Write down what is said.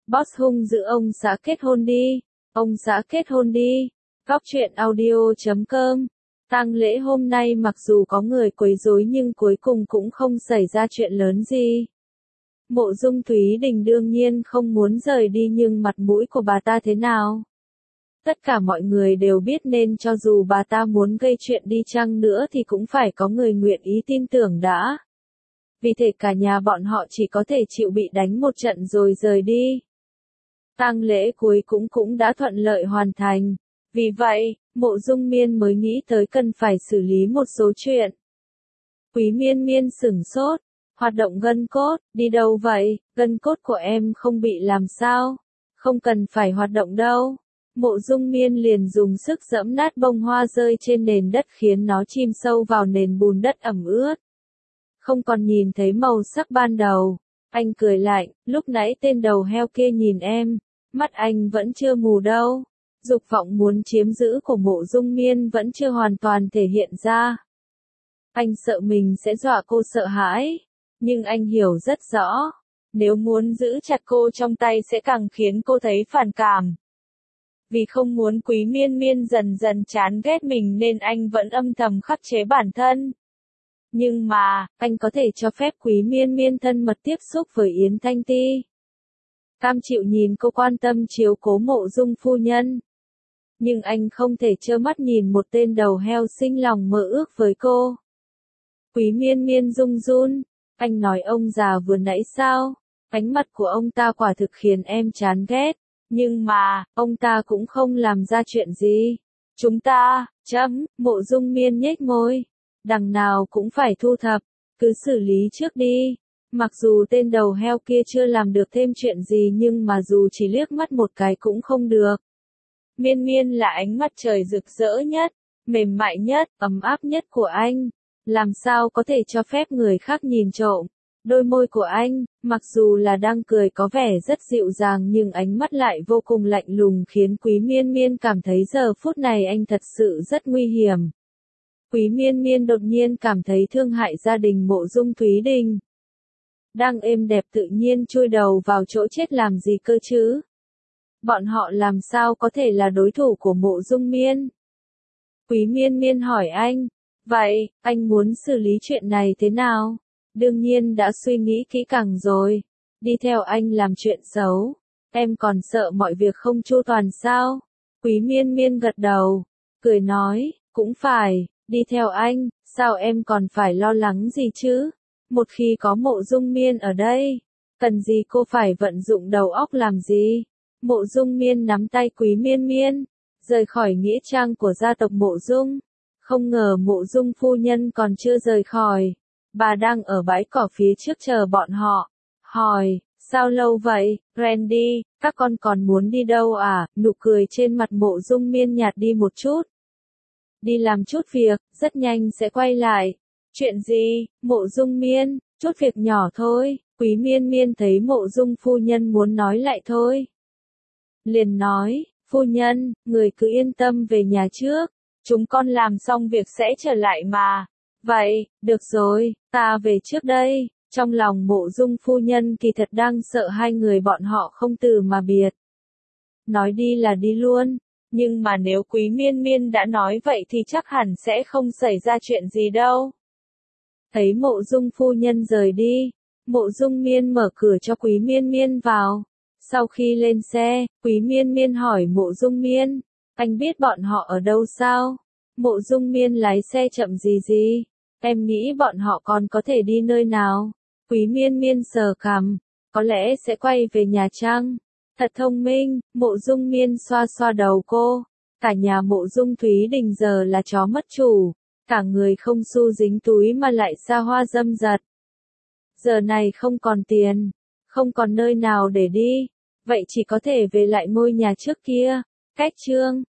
Boss hung dữ ông xã kết hôn đi. Ông xã kết hôn đi. Góc truyện audio.com. Tang lễ hôm nay mặc dù có người quấy rối nhưng cuối cùng cũng không xảy ra chuyện lớn gì. Mộ Dung Thúy Đình đương nhiên không muốn rời đi nhưng mặt mũi của bà ta thế nào? Tất cả mọi người đều biết nên cho dù bà ta muốn gây chuyện đi chăng nữa thì cũng phải có người nguyện ý tin tưởng đã. Vì thế cả nhà bọn họ chỉ có thể chịu bị đánh một trận rồi rời đi. Tang lễ cuối cũng đã thuận lợi hoàn thành. Vì vậy, Mộ Dung Miên mới nghĩ tới cần phải xử lý một số chuyện. Quý Miên Miên sửng sốt. Hoạt động gân cốt, đi đâu vậy? Gân cốt của em không bị làm sao? Không cần phải hoạt động đâu. Mộ Dung Miên liền dùng sức giẫm nát bông hoa rơi trên nền đất khiến nó chìm sâu vào nền bùn đất ẩm ướt. Không còn nhìn thấy màu sắc ban đầu. Anh cười lạnh, lúc nãy tên đầu heo kia nhìn em, mắt anh vẫn chưa mù đâu. Dục vọng muốn chiếm giữ của Mộ Dung Miên vẫn chưa hoàn toàn thể hiện ra. Anh sợ mình sẽ dọa cô sợ hãi. Nhưng anh hiểu rất rõ, nếu muốn giữ chặt cô trong tay sẽ càng khiến cô thấy phản cảm. Vì không muốn Quý Miên Miên dần dần chán ghét mình nên anh vẫn âm thầm khắc chế bản thân. Nhưng mà, anh có thể cho phép Quý Miên Miên thân mật tiếp xúc với Yến Thanh Ti. Cam chịu nhìn cô quan tâm chiếu cố Mộ Dung phu nhân. Nhưng anh không thể trơ mắt nhìn một tên đầu heo sinh lòng mơ ước với cô. Quý Miên Miên run run. Anh nói ông già vừa nãy sao? Ánh mắt của ông ta quả thực khiến em chán ghét. Nhưng mà, ông ta cũng không làm ra chuyện gì. Chúng ta, Mộ Dung Miên nhếch môi. Đằng nào cũng phải thu thập, cứ xử lý trước đi. Mặc dù tên đầu heo kia chưa làm được thêm chuyện gì nhưng mà dù chỉ liếc mắt một cái cũng không được. Miên Miên là ánh mắt trời rực rỡ nhất, mềm mại nhất, ấm áp nhất của anh. Làm sao có thể cho phép người khác nhìn trộm? Đôi môi của anh, mặc dù là đang cười có vẻ rất dịu dàng nhưng ánh mắt lại vô cùng lạnh lùng khiến Quý Miên Miên cảm thấy giờ phút này anh thật sự rất nguy hiểm. Quý Miên Miên đột nhiên cảm thấy thương hại gia đình Mộ Dung Thúy Đình. Đang êm đẹp tự nhiên chui đầu vào chỗ chết làm gì cơ chứ? Bọn họ làm sao có thể là đối thủ của Mộ Dung Miên? Quý Miên Miên hỏi anh. Vậy, anh muốn xử lý chuyện này thế nào? Đương nhiên đã suy nghĩ kỹ càng rồi. Đi theo anh làm chuyện xấu. Em còn sợ mọi việc không chu toàn sao? Quý Miên Miên gật đầu. Cười nói, cũng phải, đi theo anh, sao em còn phải lo lắng gì chứ? Một khi có Mộ Dung Miên ở đây, cần gì cô phải vận dụng đầu óc làm gì? Mộ Dung Miên nắm tay Quý Miên Miên, rời khỏi nghĩa trang của gia tộc Mộ Dung. Không ngờ Mộ Dung phu nhân còn chưa rời khỏi. Bà đang ở bãi cỏ phía trước chờ bọn họ. Hỏi, sao lâu vậy, Randy, các con còn muốn đi đâu à? Nụ cười trên mặt Mộ Dung Miên nhạt đi một chút. Đi làm chút việc, rất nhanh sẽ quay lại. Chuyện gì, Mộ Dung Miên, chút việc nhỏ thôi. Quý Miên Miên thấy Mộ Dung phu nhân muốn nói lại thôi. Liền nói, phu nhân, người cứ yên tâm về nhà trước. Chúng con làm xong việc sẽ trở lại mà. Vậy, được rồi, ta về trước đây. Trong lòng Mộ Dung phu nhân kỳ thật đang sợ hai người bọn họ không từ mà biệt. Nói đi là đi luôn. Nhưng mà nếu Quý Miên Miên đã nói vậy thì chắc hẳn sẽ không xảy ra chuyện gì đâu. Thấy Mộ Dung phu nhân rời đi, Mộ Dung Miên mở cửa cho Quý Miên Miên vào. Sau khi lên xe, Quý Miên Miên hỏi Mộ Dung Miên, anh biết bọn họ ở đâu sao? Mộ Dung Miên lái xe chậm gì? Em nghĩ bọn họ còn có thể đi nơi nào? Quý Miên Miên sờ cằm, có lẽ sẽ quay về Nhà Trang. Thật thông minh, Mộ Dung Miên xoa xoa đầu cô. Cả nhà Mộ Dung Thúy Đình giờ là chó mất chủ. Cả người không xu dính túi mà lại xa hoa dâm dật. Giờ này không còn tiền, không còn nơi nào để đi. Vậy chỉ có thể về lại ngôi nhà trước kia. Cách chương